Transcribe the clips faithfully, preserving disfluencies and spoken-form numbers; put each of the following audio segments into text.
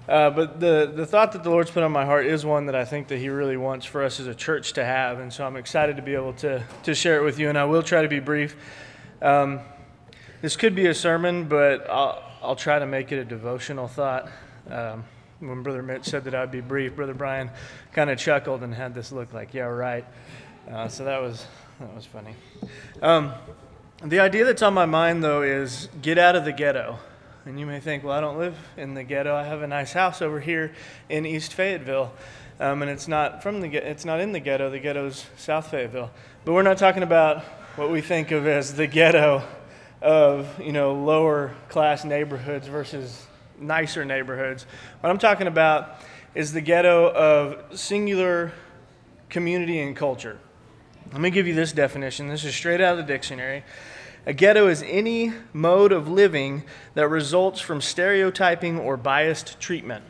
Uh, but the, the thought that the Lord's put on my heart is one that I think that He really wants for us as a church to have, and so I'm excited to be able to, to share it with you, and I will try to be brief. Um, this could be a sermon, but I'll, I'll try to make it a devotional thought. Um, when Brother Mitch said that I'd be brief, Brother Brian kind of chuckled and had this look like, yeah, right. Uh, so that was that was funny. Um, the idea that's on my mind, though, is get out of the ghetto. And you may think, well, I don't live in the ghetto. I have a nice house over here in East Fayetteville, um, and it's not from the it's not in the ghetto. The ghetto's South Fayetteville. But we're not talking about what we think of as the ghetto of, you know, lower class neighborhoods versus nicer neighborhoods. What I'm talking about is the ghetto of singular community and culture. Let me give you this definition. This is straight out of the dictionary. A ghetto is any mode of living that results from stereotyping or biased treatment.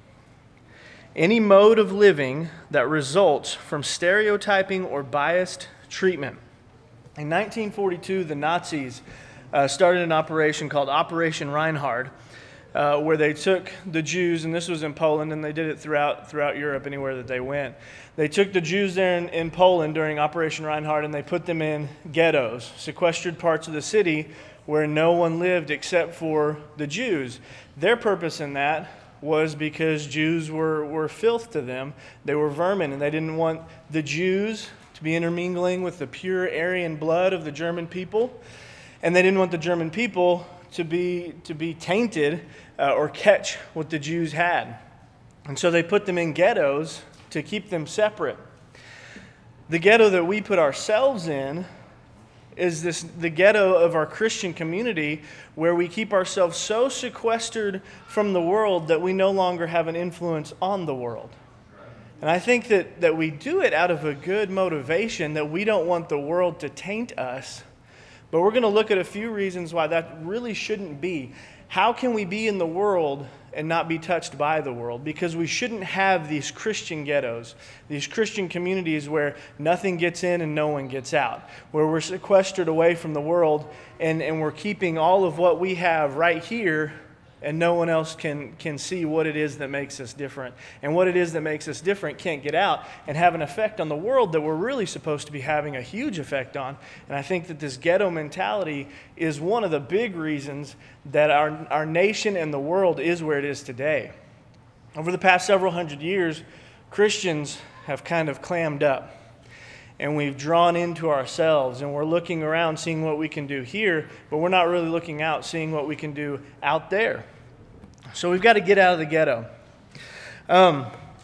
Any mode of living that results from stereotyping or biased treatment. In nineteen forty-two, the Nazis uh, started an operation called Operation Reinhard, uh, where they took the Jews, and this was in Poland, and they did it throughout throughout Europe, anywhere that they went. They took the Jews there in, in Poland during Operation Reinhard, and they put them in ghettos, sequestered parts of the city where no one lived except for the Jews. Their purpose in that was because Jews were, were filth to them. They were vermin, and they didn't want the Jews to be intermingling with the pure Aryan blood of the German people, and they didn't want the German people to be, to be tainted uh, or catch what the Jews had. And so they put them in ghettos to keep them separate. The ghetto that we put ourselves in is this the ghetto of our Christian community, where we keep ourselves so sequestered from the world that we no longer have an influence on the world. And I think that, that we do it out of a good motivation, that we don't want the world to taint us. But we're going to look at a few reasons why that really shouldn't be. How can we be in the world and not be touched by the world? Because we shouldn't have these Christian ghettos, these Christian communities where nothing gets in and no one gets out, where we're sequestered away from the world and, and we're keeping all of what we have right here, and no one else can, can see what it is that makes us different. And what it is that makes us different can't get out and have an effect on the world that we're really supposed to be having a huge effect on. And I think that this ghetto mentality is one of the big reasons that our, our nation and the world is where it is today. Over the past several hundred years, Christians have kind of clammed up. And we've drawn into ourselves, and we're looking around seeing what we can do here, but we're not really looking out, seeing what we can do out there. So we've got to get out of the ghetto. Um,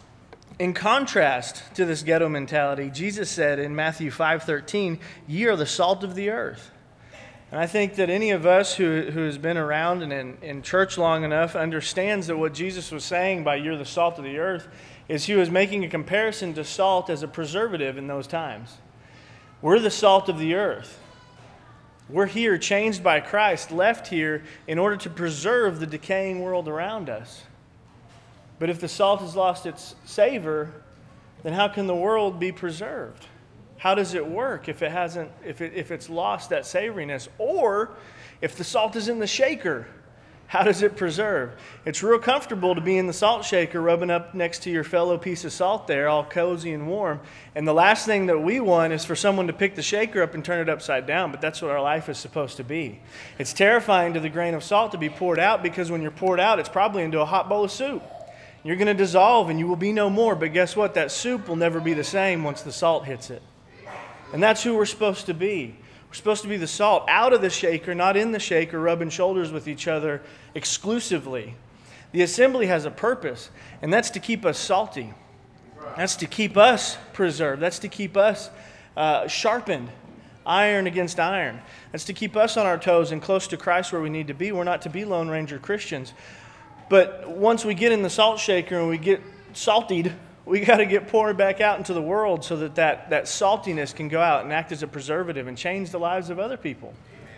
in contrast to this ghetto mentality, Jesus said in Matthew five thirteen, "Ye are the salt of the earth." And I think that any of us who, who has been around and in, in church long enough understands that what Jesus was saying by "you're the salt of the earth" is he was making a comparison to salt as a preservative in those times. We're the salt of the earth. We're here, changed by Christ, left here in order to preserve the decaying world around us. But if the salt has lost its savor, then how can the world be preserved? How does it work if it hasn't, if it, if it's lost that savoriness? Or if the salt is in the shaker, how does it preserve? It's real comfortable to be in the salt shaker, rubbing up next to your fellow piece of salt there, all cozy and warm. And the last thing that we want is for someone to pick the shaker up and turn it upside down, but that's what our life is supposed to be. It's terrifying to the grain of salt to be poured out, because when you're poured out, it's probably into a hot bowl of soup. You're going to dissolve and you will be no more, but guess what? That soup will never be the same once the salt hits it. And that's who we're supposed to be. We're supposed to be the salt out of the shaker, not in the shaker, rubbing shoulders with each other exclusively. The assembly has a purpose, and that's to keep us salty. That's to keep us preserved. That's to keep us uh, sharpened, iron against iron. That's to keep us on our toes and close to Christ where we need to be. We're not to be Lone Ranger Christians. But once we get in the salt shaker and we get saltied, we got to get poured back out into the world so that, that that saltiness can go out and act as a preservative and change the lives of other people.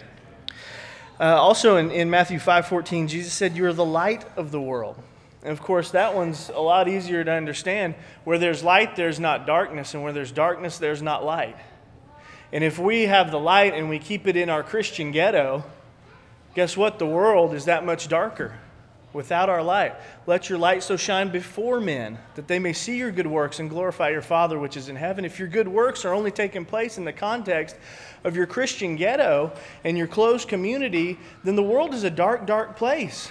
Uh, also in, in Matthew five fourteen, Jesus said, "You are the light of the world." And of course, that one's a lot easier to understand. Where there's light, there's not darkness. And where there's darkness, there's not light. And if we have the light and we keep it in our Christian ghetto, guess what? The world is that much darker. without our light. Let your light so shine before men, that they may see your good works and glorify your Father which is in heaven. If your good works are only taking place in the context of your Christian ghetto and your closed community, then the world is a dark, dark place.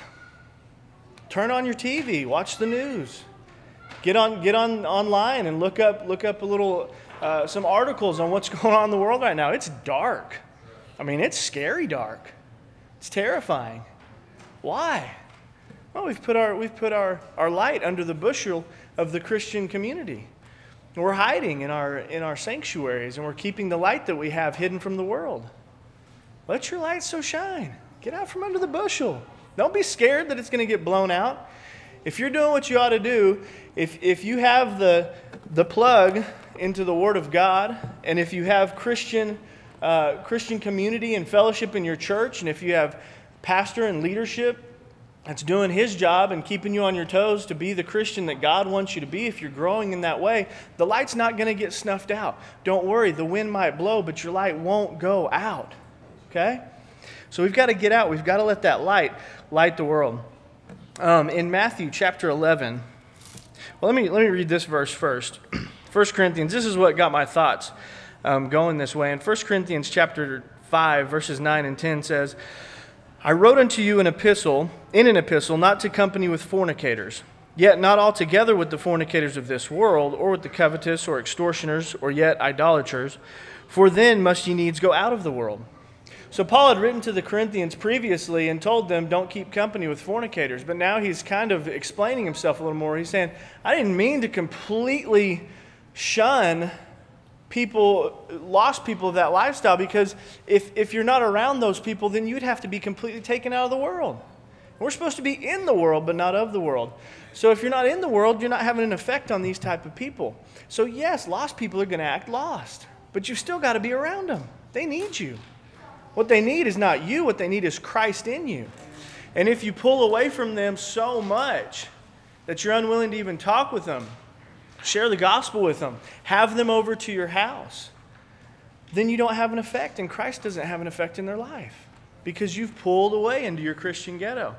Turn on your T V, watch the news. Get on, get on online and look up, look up a little, uh, some articles on what's going on in the world right now. It's dark. I mean, it's scary dark. It's terrifying. Why? Well, we've put our we've put our, our light under the bushel of the Christian community. We're hiding in our in our sanctuaries, and we're keeping the light that we have hidden from the world. Let your light so shine. Get out from under the bushel. Don't be scared that it's going to get blown out. If you're doing what you ought to do, if if you have the the plug into the Word of God, and if you have Christian uh, Christian community and fellowship in your church, and if you have pastor and leadership that's doing his job and keeping you on your toes to be the Christian that God wants you to be, if you're growing in that way, the light's not going to get snuffed out. Don't worry, the wind might blow, but your light won't go out. Okay? So we've got to get out. We've got to let that light light the world. Um, in Matthew chapter eleven, well, let me, let me read this verse first. First Corinthians, this is what got my thoughts um, going this way. In First Corinthians chapter five, verses nine and ten says, I wrote unto you an epistle, in an epistle, not to company with fornicators, yet not altogether with the fornicators of this world, or with the covetous, or extortioners, or yet idolaters, for then must ye needs go out of the world. So Paul had written to the Corinthians previously and told them, don't keep company with fornicators. But now he's kind of explaining himself a little more. He's saying, I didn't mean to completely shun people, lost people of that lifestyle, because if, if you're not around those people, then you'd have to be completely taken out of the world. We're supposed to be in the world, but not of the world. So if you're not in the world, you're not having an effect on these type of people. So yes, lost people are going to act lost, but you've still got to be around them. They need you. What they need is not you. What they need is Christ in you. And if you pull away from them so much that you're unwilling to even talk with them, share the gospel with them, have them over to your house, then you don't have an effect, and Christ doesn't have an effect in their life because you've pulled away into your Christian ghetto.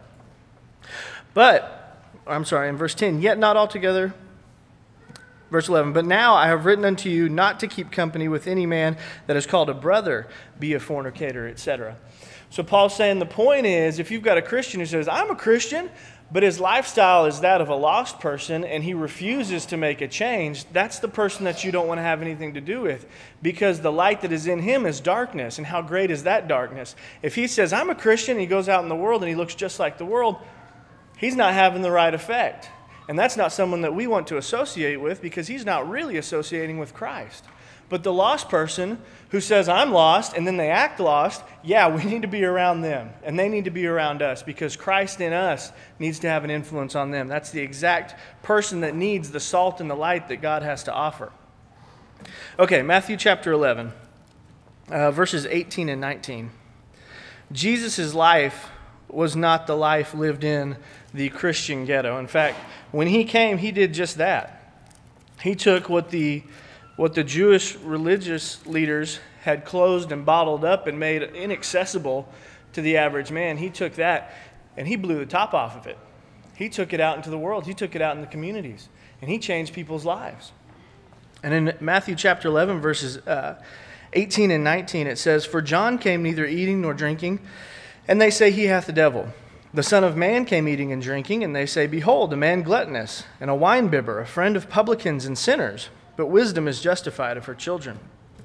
But, I'm sorry, in verse ten, yet not altogether, verse eleven, but now I have written unto you not to keep company with any man that is called a brother, be a fornicator, et cetera. So Paul's saying the point is, if you've got a Christian who says, I'm a Christian, but his lifestyle is that of a lost person, and he refuses to make a change, that's the person that you don't want to have anything to do with, because the light that is in him is darkness. And how great is that darkness? If he says, I'm a Christian, and he goes out in the world and he looks just like the world, he's not having the right effect. And that's not someone that we want to associate with, because he's not really associating with Christ. But the lost person who says, I'm lost, and then they act lost, yeah, we need to be around them. And they need to be around us, because Christ in us needs to have an influence on them. That's the exact person that needs the salt and the light that God has to offer. Okay, Matthew chapter eleven, uh, verses eighteen and nineteen. Jesus' life was not the life lived in the Christian ghetto. In fact, when he came, he did just that. He took what the what the Jewish religious leaders had closed and bottled up and made inaccessible to the average man. He took that and he blew the top off of it. He took it out into the world. He took it out in the communities. And he changed people's lives. And in Matthew chapter eleven, verses uh, eighteen and nineteen, it says, For John came neither eating nor drinking, and they say he hath the devil. The Son of Man came eating and drinking, and they say, Behold, a man gluttonous, and a winebibber, a friend of publicans and sinners. But wisdom is justified of her children.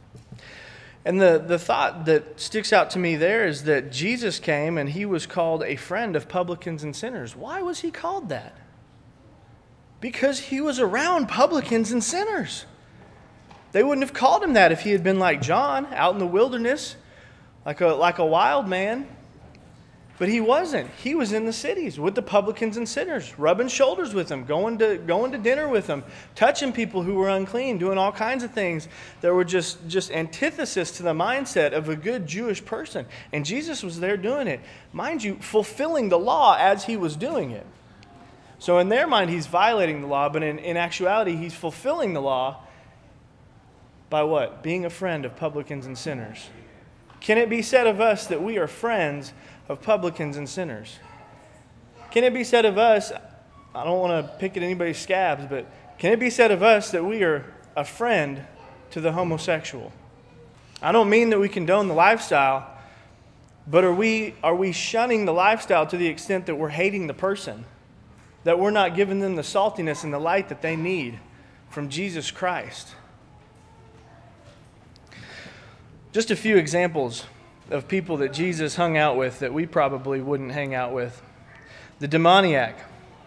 And the, the thought that sticks out to me there is that Jesus came and he was called a friend of publicans and sinners. Why was he called that? Because he was around publicans and sinners. They wouldn't have called him that if he had been like John, out in the wilderness, like a, like a wild man. But he wasn't. He was in the cities with the publicans and sinners, rubbing shoulders with them, going to going to dinner with them, touching people who were unclean, doing all kinds of things that were just, just antithesis to the mindset of a good Jewish person. And Jesus was there doing it. Mind you, fulfilling the law as he was doing it. So in their mind, he's violating the law, but in, in actuality, he's fulfilling the law by what? Being a friend of publicans and sinners. Can it be said of us that we are friends of publicans and sinners? can it be said of us, I don't want to pick at anybody's scabs, but can it be said of us that we are a friend to the homosexual? I don't mean that we condone the lifestyle, but are we are we shunning the lifestyle to the extent that we're hating the person? That we're not giving them the saltiness and the light that they need from Jesus Christ? Just a few examples of people that Jesus hung out with that we probably wouldn't hang out with. The demoniac,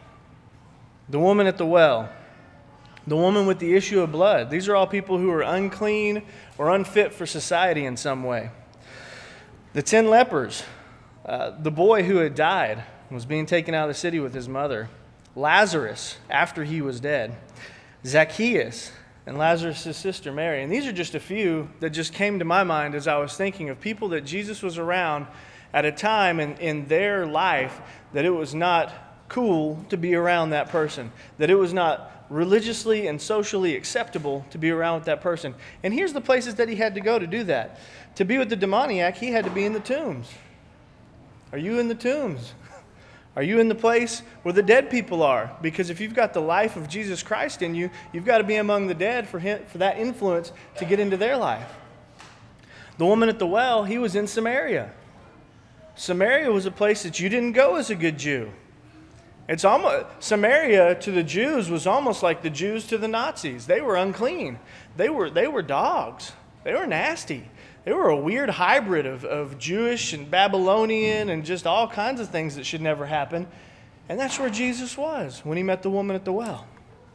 the woman at the well, the woman with the issue of blood. These are all people who are unclean or unfit for society in some way. The ten lepers, uh, the boy who had died was being taken out of the city with his mother. Lazarus, after he was dead. Zacchaeus, and Lazarus' sister Mary. And these are just a few that just came to my mind as I was thinking of people that Jesus was around at a time in, in their life that it was not cool to be around that person, that it was not religiously and socially acceptable to be around with that person. And here's the places that he had to go to do that. To be with the demoniac, he had to be in the tombs. Are you in the tombs? Are you in the place where the dead people are? Because if you've got the life of Jesus Christ in you, you've got to be among the dead for him, for that influence to get into their life. The woman at the well, he was in Samaria. Samaria was a place that you didn't go as a good Jew. It's almost Samaria to the Jews was almost like the Jews to the Nazis. They were unclean. They were they were dogs. They were nasty. They were a weird hybrid of, of Jewish and Babylonian and just all kinds of things that should never happen. And that's where Jesus was when he met the woman at the well.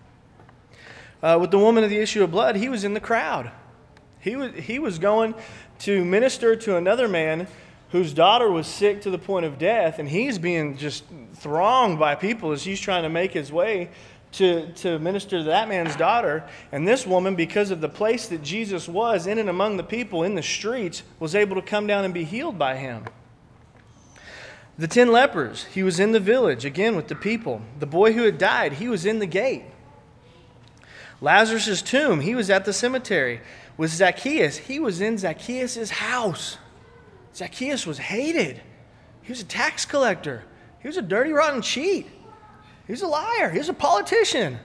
Uh, with the woman of the issue of blood, he was in the crowd. He was, he was going to minister to another man whose daughter was sick to the point of death, and he's being just thronged by people as he's trying to make his way to, to minister to that man's daughter. And this woman, because of the place that Jesus was in and among the people in the streets, was able to come down and be healed by him. The ten lepers, he was in the village, again with the people. The boy who had died, he was in the gate. Lazarus' tomb, he was at the cemetery. With Zacchaeus, he was in Zacchaeus' house. Zacchaeus was hated. He was a tax collector. He was a dirty, rotten cheat. He was a liar. He was a politician.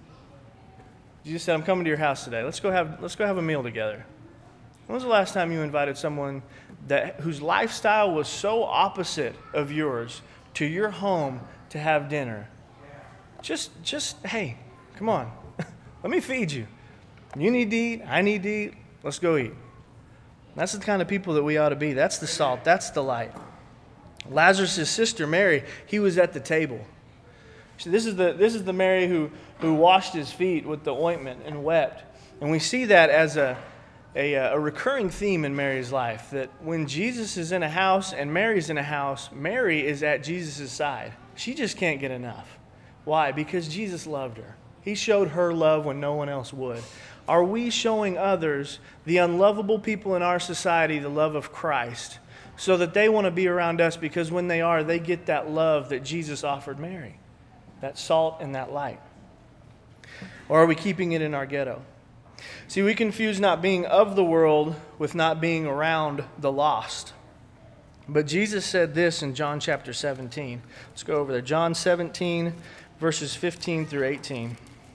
Jesus said, I'm coming to your house today. Let's go have, let's go have a meal together. When was the last time you invited someone that whose lifestyle was so opposite of yours to your home to have dinner? Just, just hey, come on. Let me feed you. You need to eat. I need to eat. Let's go eat. That's the kind of people that we ought to be. That's the salt. That's the light. Lazarus' sister, Mary, he was at the table. So this is the this is the Mary who, who washed his feet with the ointment and wept. And we see that as a, a, a recurring theme in Mary's life, that when Jesus is in a house and Mary's in a house, Mary is at Jesus' side. She just can't get enough. Why? Because Jesus loved her. He showed her love when no one else would. Are we showing others, the unlovable people in our society, the love of Christ, so that they want to be around us because when they are, they get that love that Jesus offered Mary, that salt and that light? Or are we keeping it in our ghetto? See, we confuse not being of the world with not being around the lost. But Jesus said this in John chapter seventeen. Let's go over there. John seventeen, verses fifteen through eighteen.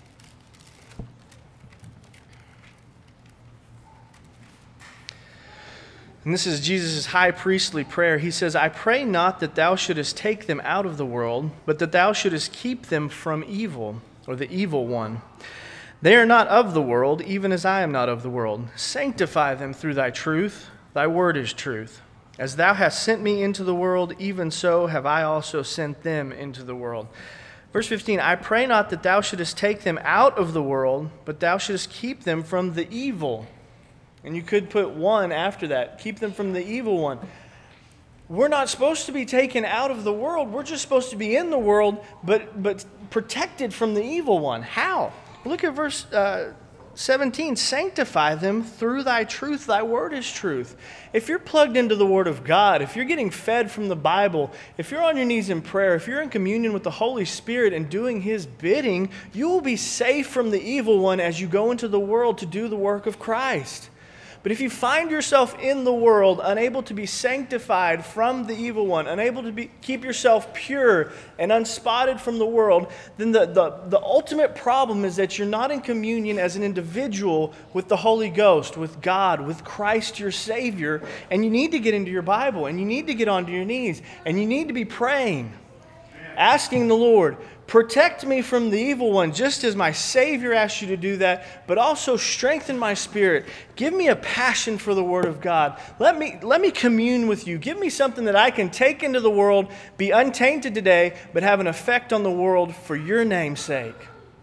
And this is Jesus' high priestly prayer. He says, I pray not that thou shouldest take them out of the world, but that thou shouldest keep them from evil, or the evil one. They are not of the world, even as I am not of the world. Sanctify them through thy truth. Thy word is truth. As thou hast sent me into the world, even so have I also sent them into the world. Verse fifteen, I pray not that thou shouldest take them out of the world, but thou shouldest keep them from the evil. And you could put one after that. Keep them from the evil one. We're not supposed to be taken out of the world. We're just supposed to be in the world, but, but protected from the evil one. How? Look at verse uh, seventeen. Sanctify them through thy truth. Thy word is truth. If you're plugged into the Word of God, if you're getting fed from the Bible, if you're on your knees in prayer, if you're in communion with the Holy Spirit and doing His bidding, you will be safe from the evil one as you go into the world to do the work of Christ. But if you find yourself in the world, unable to be sanctified from the evil one, unable to be, keep yourself pure and unspotted from the world, then the, the, the ultimate problem is that you're not in communion as an individual with the Holy Ghost, with God, with Christ your Savior. And you need to get into your Bible, and you need to get onto your knees, and you need to be praying, asking the Lord, protect me from the evil one, just as my Savior asked you to do that, but also strengthen my spirit. Give me a passion for the Word of God. Let me, let me commune with you. Give me something that I can take into the world, be untainted today, but have an effect on the world for your name's sake.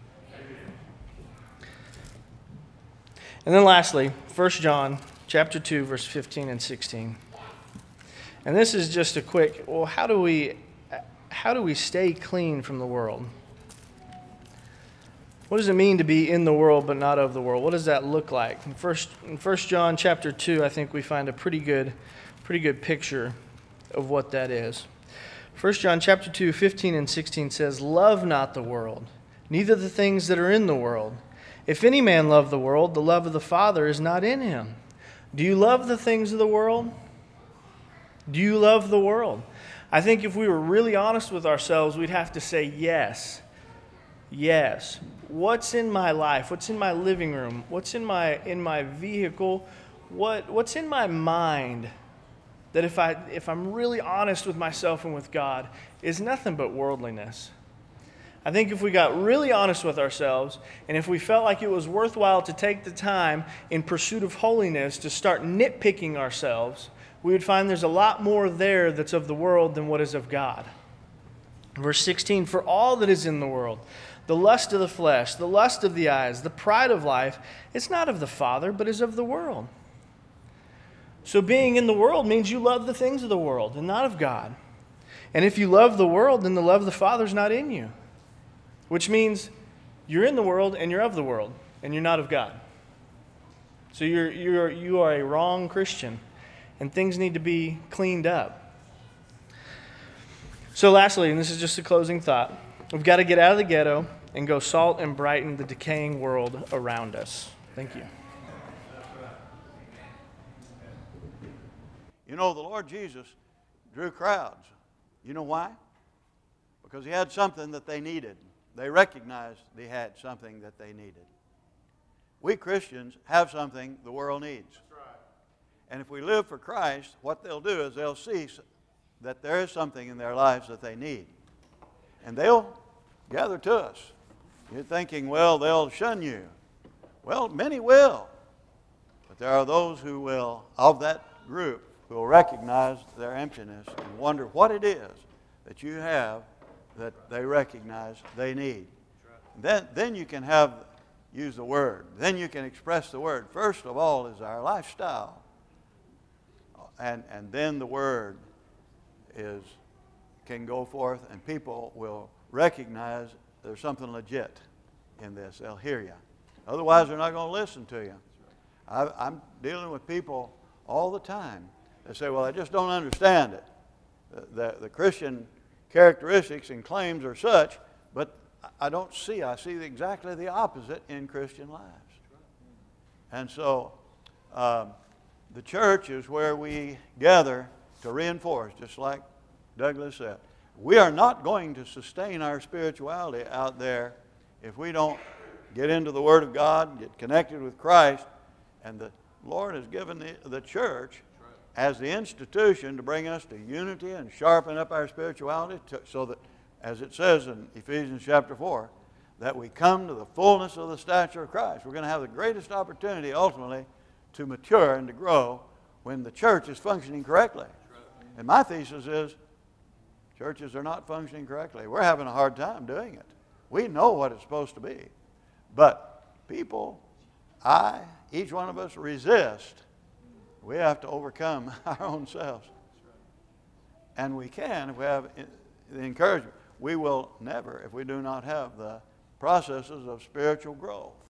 And then lastly, First John chapter two, verse fifteen and sixteen. And this is just a quick, well, how do we... How do we stay clean from the world? What does it mean to be in the world but not of the world? What does that look like? In First, in First John chapter two, I think we find a pretty good, pretty good picture of what that is. First John chapter two, fifteen and sixteen says, "Love not the world, neither the things that are in the world. If any man love the world, the love of the Father is not in him." Do you love the things of the world? Do you love the world? I think if we were really honest with ourselves, we'd have to say yes. Yes. What's in my life? What's in my living room? What's in my in my vehicle? What what's in my mind that if I if I'm really honest with myself and with God is nothing but worldliness? I think if we got really honest with ourselves, and if we felt like it was worthwhile to take the time in pursuit of holiness to start nitpicking ourselves, we would find there's a lot more there that's of the world than what is of God. Verse sixteen, "For all that is in the world, the lust of the flesh, the lust of the eyes, the pride of life, it's not of the Father, but is of the world." So being in the world means you love the things of the world and not of God. And if you love the world, then the love of the Father is not in you, which means you're in the world and you're of the world and you're not of God. So you're, you're, you are a wrong Christian. And things need to be cleaned up. So lastly, and this is just a closing thought, we've got to get out of the ghetto and go salt and brighten the decaying world around us. Thank you. You know, the Lord Jesus drew crowds. You know why? Because he had something that they needed. They recognized they had something that they needed. We Christians have something the world needs. And if we live for Christ, what they'll do is they'll see that there is something in their lives that they need. And they'll gather to us. You're thinking, well, they'll shun you. Well, many will. But there are those who will, of that group, who will recognize their emptiness and wonder what it is that you have that they recognize they need. Then, then you can have, use the Word. Then you can express the Word. First of all is our lifestyle. And, and then the Word is can go forth and people will recognize there's something legit in this. They'll hear you. Otherwise, they're not going to listen to you. I, I'm dealing with people all the time. They say, well, I just don't understand it. The, the, the Christian characteristics and claims are such, but I don't see. I see exactly the opposite in Christian lives. And so um, the church is where we gather to reinforce, just like Douglas said. We are not going to sustain our spirituality out there if we don't get into the Word of God, get connected with Christ, and the Lord has given the, the church as the institution to bring us to unity and sharpen up our spirituality to, so that, as it says in Ephesians chapter four, that we come to the fullness of the stature of Christ. We're going to have the greatest opportunity ultimately to mature and to grow when the church is functioning correctly. And my thesis is churches are not functioning correctly. We're having a hard time doing it. We know what it's supposed to be. But people, I, each one of us resist. We have to overcome our own selves. And we can if we have the encouragement. We will never if we do not have the processes of spiritual growth.